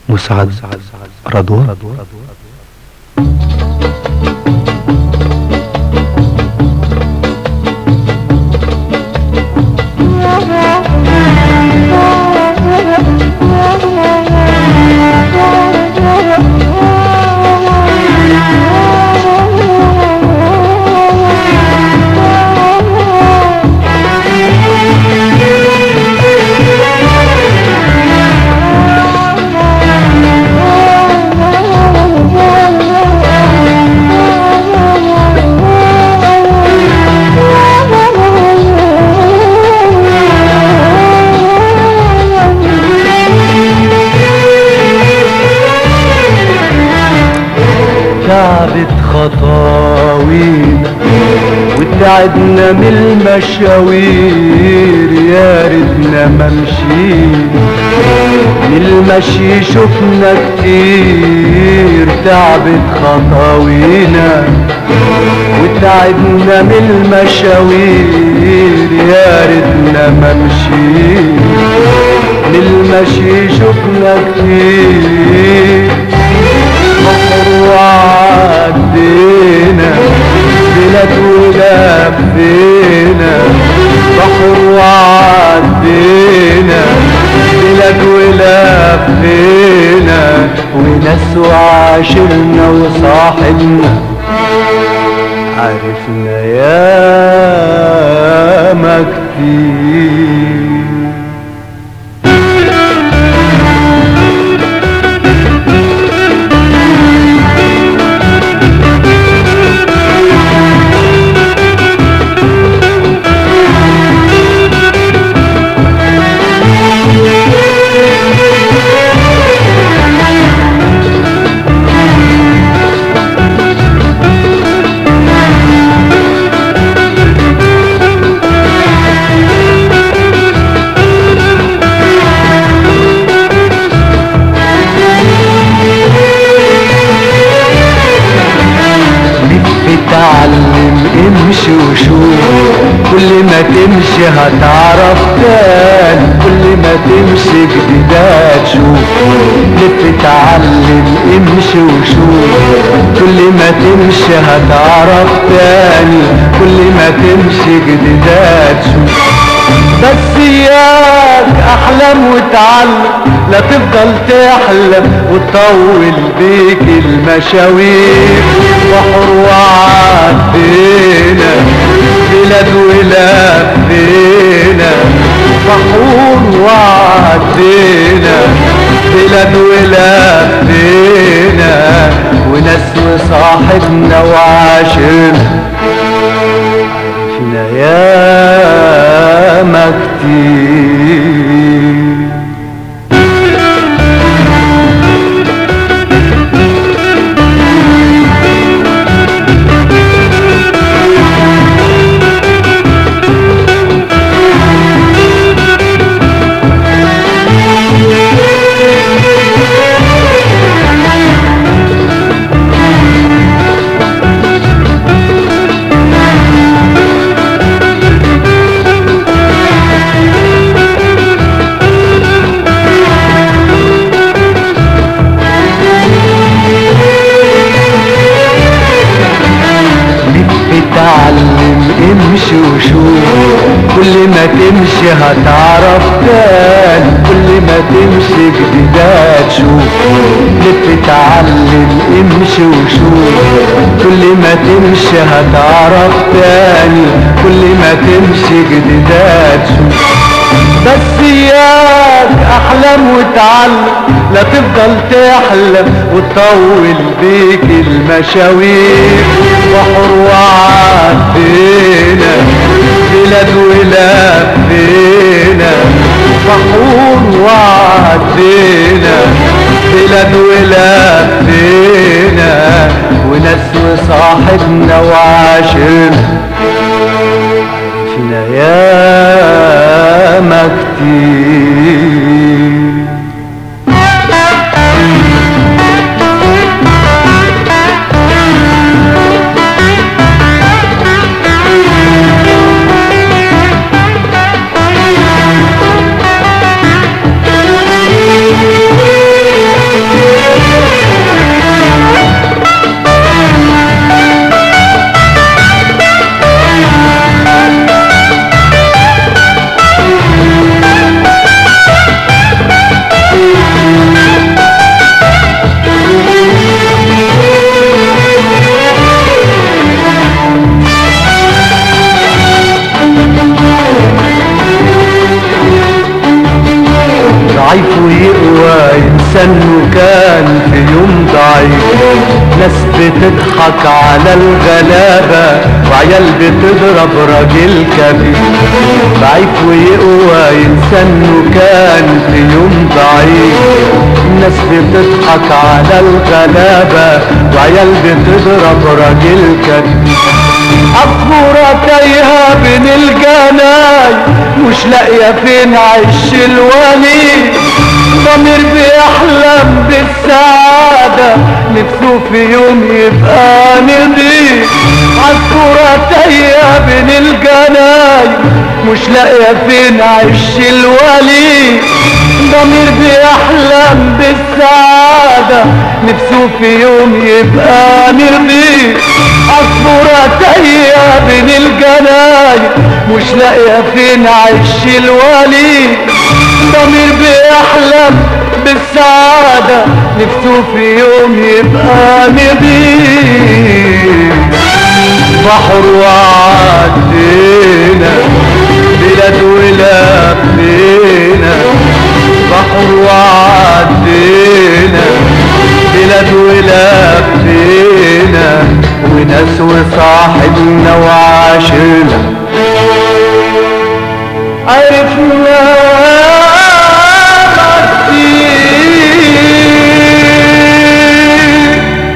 مسعد رضوان. تعبت خطاوينا وتعبنا من المشاوير، يا ريتنا ما مشينا من المشي شفنا كتير. تعبت خطاوينا وتعبنا من المشاوير، يا ريتنا ما مشينا من المشي شفنا كتير. بحر وعدينا بلاد ولفينا، بحر وعدينا بلاد ولفينا، وناس وعاشرنا وصاحبنا عرفنا ياما كتير. اتعلم امشي وشوف، كل ما تمشي هتعرف تاني، كل ما تمشي جديدة تشوف. لف اتعلم امشي وشوف، كل ما تمشي هتعرف تاني، كل ما تمشي جديدة تشوف. بس اياك احلم وتعلم، لا تفضل تحلم وتطول بيك المشاوير. بحر وعدينا بلاد ولفينا، بحور وعدينا بلاد ولفينا، وناس وصاحبنا وعاشرنا عرفنا ياما كتير. اتعلم امشي وشوف، كل ما تمشي هتعرف تاني، كل ما تمشي جديدة تشوف. لف اتعلم امشي وشوف، كل ما تمشي هتعرف تاني، كل ما تمشي جديدة تشوف. بس اياك احلم وتعلم، لا تفضل تحلم وتطول بيك المشاوير. بحر وعدينا بلاد ولفينا، بحور وعدينا بلاد ولفينا، وناس وصاحبنا وعاشرنا عرفنا ياما كتير. انه كان في يوم ضعيف. ناس بتضحك على الغلابة وعيال بتضرب راجل كبير. ضعيف ويقوى ينسى انه كان في يوم ضعيف. الناس بتضحك على الغلابة وعيال بتضرب راجل كبير. عصفورة تايهة بين الجناي مش لاقية فين عيش الولي. ضمير بيحلم بالسعادة نفسه في يوم يبقى نضيف. عصفورة تايهة بين الجناي مش لاقية فين عيش الولي. ضمير بيحلم بالسعادة نفسه في يوم يبقى نضيف. عصفورة تايهة بين الجناي مش لاقية فين عيش الولي. ضمير بيحلم بالسعادة نفسه في يوم يبقى نضيف. بحر وعدينا بلاد ولفينا. بحر وعدينا بلاد ولفينا وناس وصاحبنا وعاشرنا